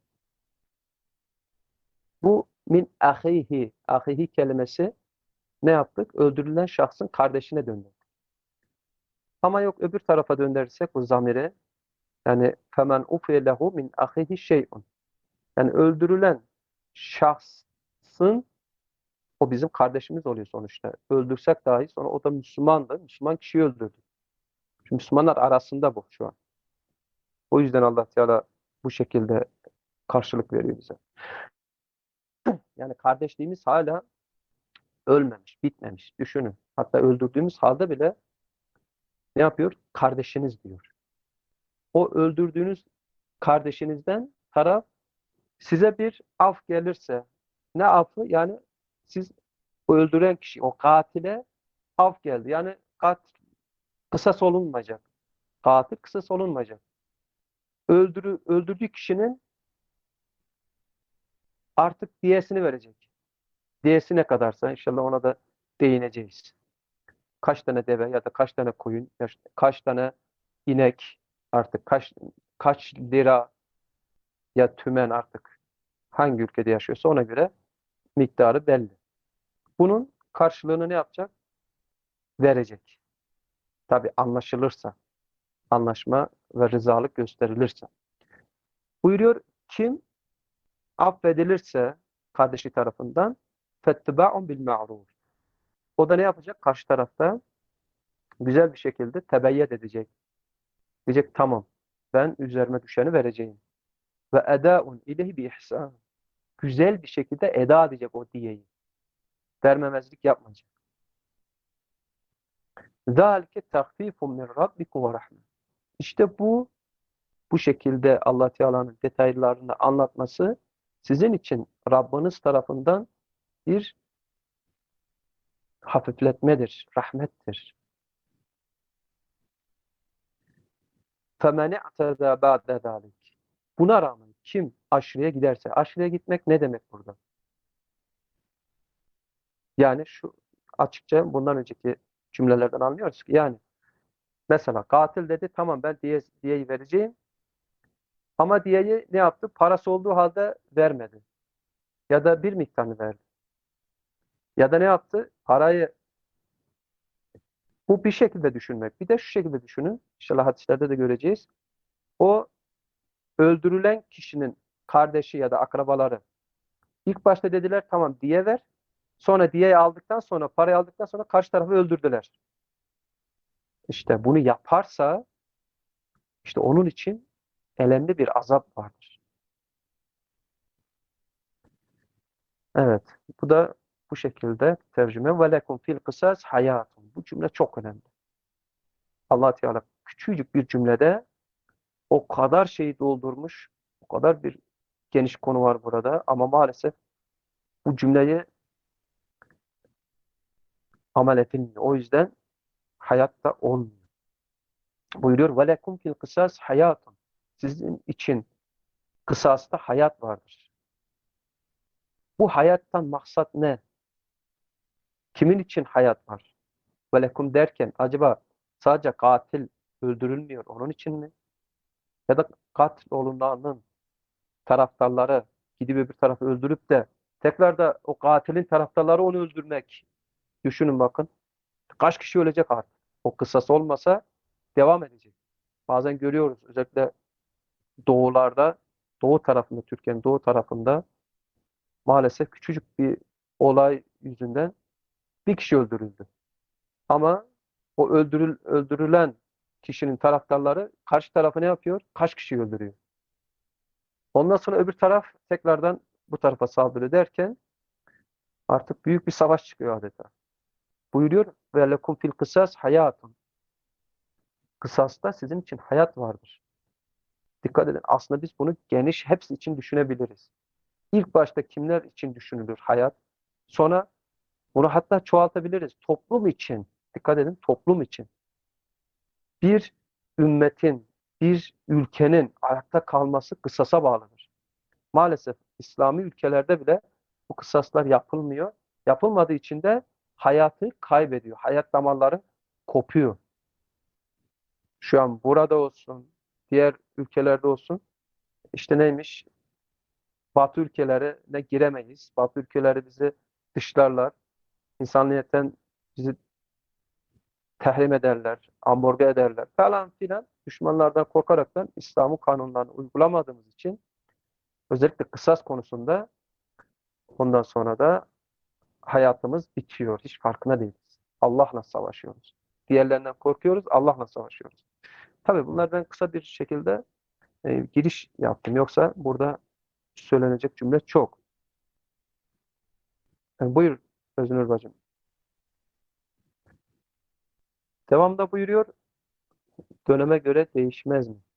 Bu min ahihi, ahihi kelimesi ne yaptık? Öldürülen şahsın kardeşine döndü. Ama yok, öbür tarafa döndürürsek bu zamiri, yani femen ufiye lehu min ahihi şey'un. Yani öldürülen şahsın, o bizim kardeşimiz oluyor sonuçta. Öldürsek dahi sonra o da Müslümandı. Müslüman kişiyi öldürdü. Çünkü Müslümanlar arasında bu şu an. O yüzden Allah Teala bu şekilde karşılık veriyor bize. Yani kardeşliğimiz hala ölmemiş, bitmemiş. Düşünün. Hatta öldürdüğümüz halde bile ne yapıyor? Kardeşiniz diyor. O öldürdüğünüz kardeşinizden taraf size bir af gelirse, ne affı? Yani siz o öldüren kişi, o katile af geldi. Yani katil kısas olunmayacak. Katil kısas olunmayacak. Öldürü, öldürdüğü kişinin artık diyesini verecek. Diyesi ne kadarsa inşallah ona da değineceğiz. Kaç tane deve ya da kaç tane koyun, ya kaç tane inek, artık kaç kaç lira ya tümen, artık hangi ülkede yaşıyorsa ona göre miktarı belli. Bunun karşılığını ne yapacak? Verecek. Tabii anlaşılırsa, anlaşma ve rızalık gösterilirse. Buyuruyor, kim affedilirse kardeşi tarafından fettiba'un bil ma'ruf. O da ne yapacak? Karşı tarafta güzel bir şekilde tebeyyet edecek. Diyecek tamam, ben üzerime düşeni vereceğim. Ve eda'un ileyhi bi ihsan. Güzel bir şekilde eda edecek o diyeyi. Vermemezlik yapmayacak. Zalike tahfifun min rabbik ve rahme. İşte bu bu şekilde Allah Teala'nın detaylarını anlatması sizin için Rabbiniz tarafından bir hafifletmedir, rahmettir. فَمَنِ اَعْتَذَا بَعْدَ ذَٰلِكِ. Buna rağmen kim aşırıya giderse, aşırıya gitmek ne demek burada? Yani şu, açıkça bundan önceki cümlelerden anlıyoruz ki, yani mesela katil dedi tamam ben diye, diyeyi vereceğim, ama diyeyi ne yaptı? Parası olduğu halde vermedi. Ya da bir miktarını verdi. Ya da ne yaptı? Parayı, bu bir şekilde düşünmek. Bir de şu şekilde düşünün. İnşallah hadislerde de göreceğiz. O öldürülen kişinin kardeşi ya da akrabaları ilk başta dediler tamam diye ver. Sonra diyeyi aldıktan sonra, parayı aldıktan sonra karşı tarafı öldürdüler. İşte bunu yaparsa işte onun için elemli bir azap vardır. Evet. Bu da bu şekilde tercüme. Ve lekum fil kısas hayatun. Bu cümle çok önemli. Allah Teala küçücük bir cümlede o kadar şeyi doldurmuş, o kadar bir geniş konu var burada, ama maalesef bu cümleyi amel edilmiyor. O yüzden hayatta olmuyor. Buyuruyor ve lekum fil kısas hayatun. Sizin için kısasta hayat vardır. Bu hayattan maksat ne? Kimin için hayat var? Ve lekum derken acaba sadece katil öldürülmüyor onun için mi? Ya da katil olunanın taraftarları gidip öbür tarafı öldürüp de tekrar da o katilin taraftarları onu öldürmek. Düşünün bakın. Kaç kişi ölecek artık? O kısas olmasa devam edecek. Bazen görüyoruz özellikle doğularda, doğu tarafında, Türkiye'nin doğu tarafında maalesef küçücük bir olay yüzünden bir kişi öldürüldü. Ama o öldürül, öldürülen kişinin taraftarları karşı tarafı ne yapıyor? Kaç kişi öldürüyor? Ondan sonra öbür taraf tekrardan bu tarafa saldırı derken artık büyük bir savaş çıkıyor adeta. Buyuruyor ve lekum fil kısas hayatun. Kısasta sizin için hayat vardır. Dikkat edin. Aslında biz bunu geniş hepsi için düşünebiliriz. İlk başta kimler için düşünülür hayat? Sonra bunu hatta çoğaltabiliriz. Toplum için. Dikkat edin. Toplum için. Bir ümmetin, bir ülkenin ayakta kalması kısasa bağlıdır. Maalesef İslami ülkelerde bile bu kısaslar yapılmıyor. Yapılmadığı için de hayatı kaybediyor. Hayat damarları kopuyor. Şu an burada olsun, diğer ülkelerde olsun. İşte neymiş? Batı ülkelerine giremeyiz. Batı ülkeleri bizi dışlarlar. İnsaniyetten bizi tahrim ederler, ambargo ederler falan filan. Düşmanlardan korkaraktan İslam'ın kanunlarını uygulamadığımız için özellikle kısas konusunda ondan sonra da hayatımız bitiyor. Hiç farkına değiliz. Allah'la savaşıyoruz. Diğerlerinden korkuyoruz, Allah'la savaşıyoruz. Tabii bunlar ben kısa bir şekilde e, giriş yaptım. Yoksa burada söylenecek cümle çok. Yani buyur Öznur bacım. Devamda buyuruyor, döneme göre değişmez mi?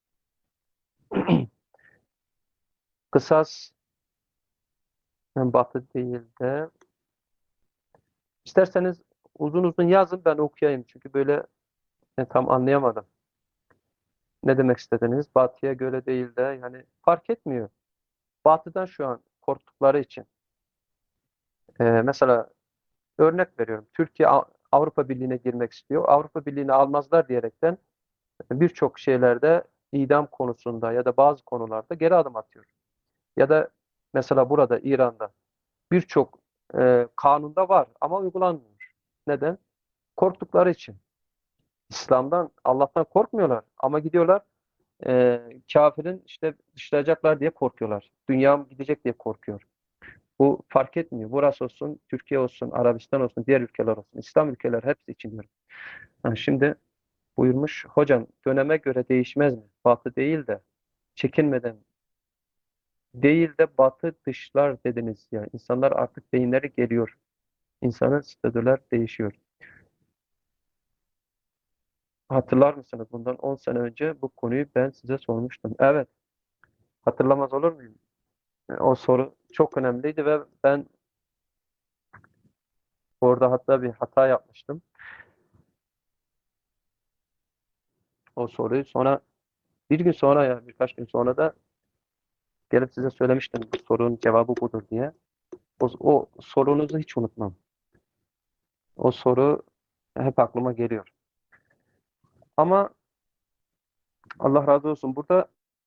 Kısas yani batı değil de isterseniz uzun uzun yazın ben okuyayım. Çünkü böyle e, tam anlayamadım. Ne demek istediniz? Batıya göre değil de yani fark etmiyor. Batı'dan şu an korktukları için. E, mesela örnek veriyorum. Türkiye Av- Avrupa Birliği'ne girmek istiyor. Avrupa Birliği'ne almazlar diyerekten birçok şeylerde idam konusunda ya da bazı konularda geri adım atıyor. Ya da mesela burada İran'da birçok e, kanunda var ama uygulanmıyor. Neden? Korktukları için. İslam'dan, Allah'tan korkmuyorlar ama gidiyorlar e, kafirin işte dışlayacaklar diye korkuyorlar. Dünyam gidecek diye korkuyor. Bu fark etmiyor. Burası olsun, Türkiye olsun, Arabistan olsun, diğer ülkeler olsun. İslam ülkeler hepsi için diyorum. Ha, şimdi buyurmuş, hocam döneme göre değişmez mi? Batı değil de çekinmeden değil de batı dışlar dediniz ya. İnsanlar artık beyinleri geliyor. İnsanın statüler değişiyor. Hatırlar mısınız? Bundan on sene önce bu konuyu ben size sormuştum. Evet, hatırlamaz olur muyum? E, O soru çok önemliydi ve ben orada hatta bir hata yapmıştım. O soruyu sonra bir gün sonra ya birkaç gün sonra da gelip size söylemiştim bu sorunun cevabı budur diye. O, o sorunuzu hiç unutmam. O soru hep aklıma geliyor. Ama Allah razı olsun burada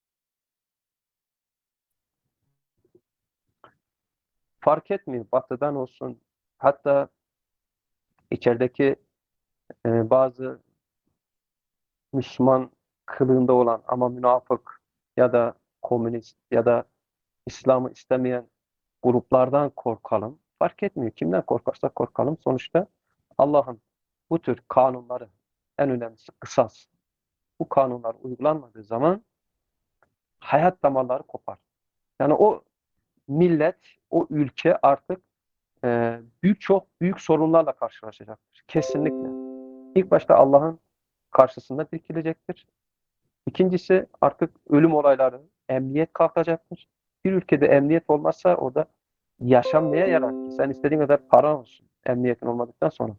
fark etmiyor. Batıdan olsun hatta içerideki e, bazı Müslüman kılığında olan ama münafık ya da komünist ya da İslam'ı istemeyen gruplardan korkalım. Fark etmiyor. Kimden korkarsak korkalım. Sonuçta Allah'ın bu tür kanunları en önemlisi kısas. Bu kanunlar uygulanmadığı zaman hayat damarları kopar. Yani o millet, o ülke artık e, büyük çok büyük sorunlarla karşılaşacaktır. Kesinlikle. İlk başta Allah'ın karşısında dikilecektir. İkincisi artık ölüm olayları, emniyet kalkacaktır. Bir ülkede emniyet olmazsa orada yaşam neye yarar ki? Sen istediğin kadar paran olsun emniyetin olmadıktan sonra.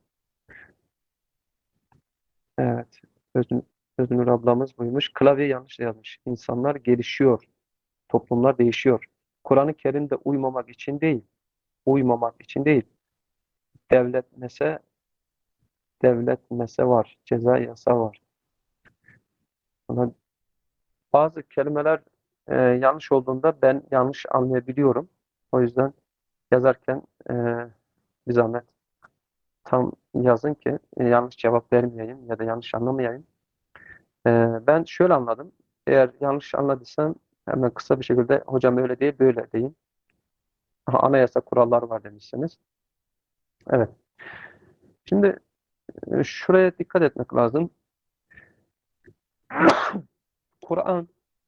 Evet. Özün, Öznur ablamız buymuş. Klavye yanlış yazmış. İnsanlar gelişiyor. Toplumlar değişiyor. Kur'an-ı Kerim'de uymamak için değil. uymamak için değil. Devlet mese, devlet mese var. Ceza yasa var. Ama bazı kelimeler e, yanlış olduğunda ben yanlış anlayabiliyorum. O yüzden yazarken e, bir zahmet tam yazın ki e, yanlış cevap vermeyeyim ya da yanlış anlamayayım. E, ben şöyle anladım. Eğer yanlış anladıysam hemen kısa bir şekilde hocam öyle değil böyle diyeyim. Aha, anayasa kuralları var demişsiniz. Evet. Şimdi e, şuraya dikkat etmek lazım. Kur'an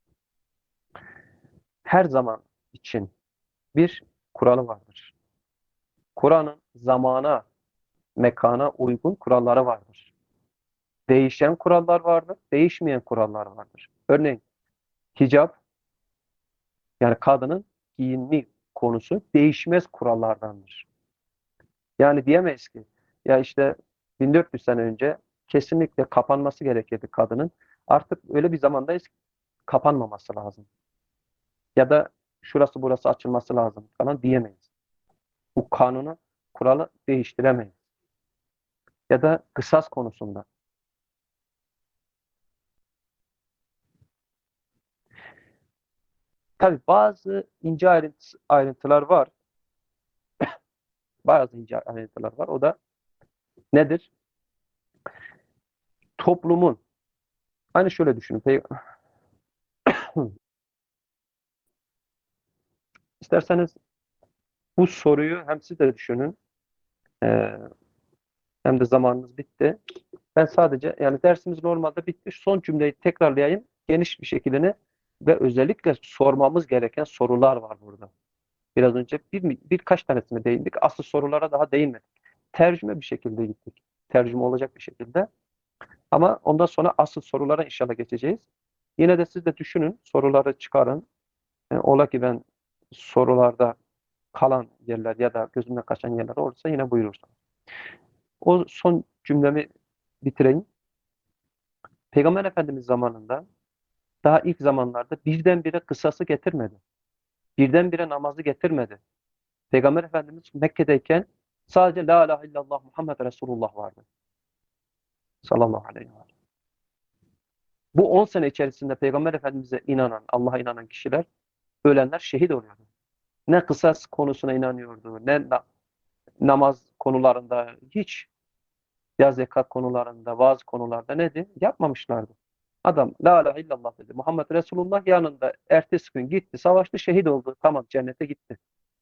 her zaman için bir kuralı vardır. Kur'an'ın zamana, mekana uygun kuralları vardır. Değişen kurallar vardır, değişmeyen kurallar vardır. Örneğin hicap, yani kadının giyinme konusu değişmez kurallardandır. Yani diyemeyiz ki ya işte bin dört yüz sene önce kesinlikle kapanması gerekirdi kadının. Artık öyle bir zamandayız ki kapanmaması lazım. Ya da şurası burası açılması lazım falan diyemeyiz. Bu kanunu, kuralı değiştiremeyiz. Ya da kısas konusunda. Tabii bazı ince ayrıntı, ayrıntılar var. Bazı ince ayrıntılar var. O da nedir? Toplumun, hani şöyle düşünün. Pey- İsterseniz bu soruyu hem siz de düşünün, e, hem de zamanınız bitti. Ben sadece yani dersimiz normalde bitti. Son cümleyi tekrarlayayım geniş bir şekilde ve özellikle sormamız gereken sorular var burada. Biraz önce bir, birkaç tanesine değindik. Asıl sorulara daha değinmedik. Tercüme bir şekilde gittik. Tercüme olacak bir şekilde. Ama ondan sonra asıl sorulara inşallah geçeceğiz. Yine de siz de düşünün, soruları çıkarın. E, ola ki ben sorularda kalan yerler ya da gözümden kaçan yerler olursa yine buyurursunuz. O son cümlemi bitireyim. Peygamber Efendimiz zamanında daha ilk zamanlarda birdenbire kısası getirmedi. Birdenbire namazı getirmedi. Peygamber Efendimiz Mekke'deyken sadece La ilahe illallah Muhammed Resulullah vardı. Sallallahu aleyhi ve sellem. Bu on sene içerisinde Peygamber Efendimiz'e inanan, Allah'a inanan kişiler, ölenler şehit oluyordu. Ne kısas konusuna inanıyordu, ne na- namaz konularında, hiç ya zekat konularında, bazı konularda nedir? Yapmamışlardı. Adam La ilahe illallah dedi. Muhammed Resulullah yanında ertesi gün gitti, savaştı, şehit oldu. Tamam, cennete gitti.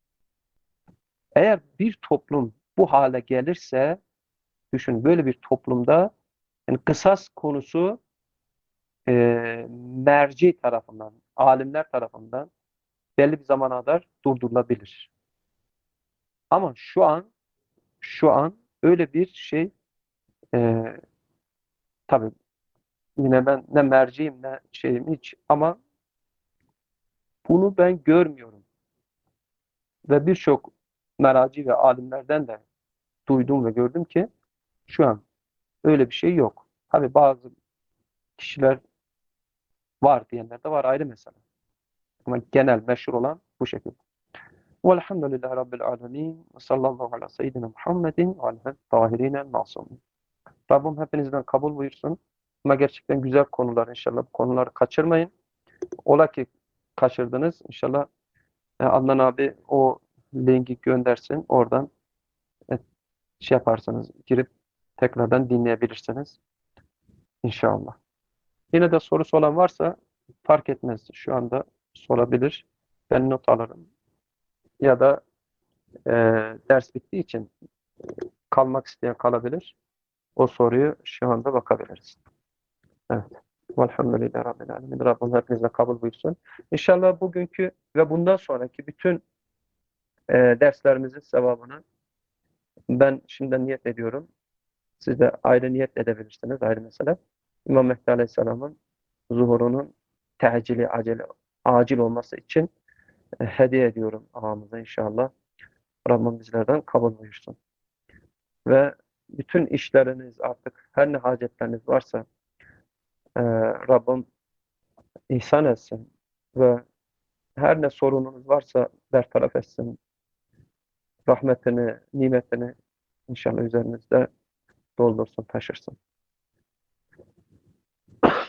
Eğer bir toplum bu hale gelirse, düşün böyle bir toplumda yani kısas konusu e, merci tarafından, alimler tarafından belli bir zamana kadar durdurulabilir. Ama şu an şu an öyle bir şey e, tabii yine ben ne merciyim ne şeyim hiç ama bunu ben görmüyorum. Ve birçok meraci ve alimlerden de duydum ve gördüm ki şu an öyle bir şey yok. Tabii bazı kişiler var diyenler de var, ayrı mesele. Ama genel meşhur olan bu şekilde. Velhamdülillahi Rabbil alemin. Ve sallallahu ala seyyidina Muhammedin ve aleyhi tahirine masumin. Rabbim hepinizden kabul buyursun. Ama gerçekten güzel konular inşallah. Bu konuları kaçırmayın. Ola ki kaçırdınız. İnşallah e, Adnan abi o linki göndersin. Oradan e, şey yaparsanız girip tekrardan dinleyebilirsiniz. İnşallah. Yine de sorusu olan varsa fark etmez. Şu anda sorabilir. Ben not alırım. Ya da e, ders bittiği için kalmak isteyen kalabilir. O soruyu şu anda bakabiliriz. Evet. Velhamdülillahi Rabbil Alemin. Rabbim hepinizle kabul buyursun. İnşallah bugünkü ve bundan sonraki bütün e, derslerimizin sevabını ben şimdiden niyet ediyorum. Siz de ayrı niyet edebilirsiniz. Ayrı mesele. İmam Mehdi Aleyhisselam'ın zuhurunun tecili, acele, acil olması için e, hediye ediyorum ağamıza inşallah. Rabbim bizlerden kabul buyursun. Ve bütün işleriniz artık her ne hacetleriniz varsa e, Rabbim ihsan etsin ve her ne sorununuz varsa bertaraf etsin. rahmetini, nimetini inşallah üzerinizde doldursun, taşırsın.